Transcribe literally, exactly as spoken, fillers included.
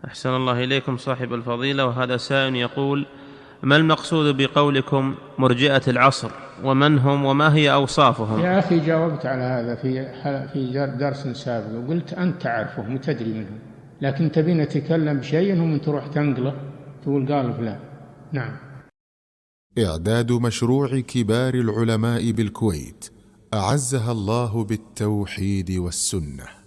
أحسن الله إليكم صاحب الفضيلة. وهذا سائل يقول: ما المقصود بقولكم مرجئة العصر، ومن هم وما هي أوصافهم؟ يا أخي جاوبت على هذا في في درس سابق وقلت أنت تعرفهم وتدري منهم، لكن تبي نتكلم بشيء هم تروح تنقله تقول قال فلان. نعم. إعداد مشروع كبار العلماء بالكويت أعزها الله بالتوحيد والسنة.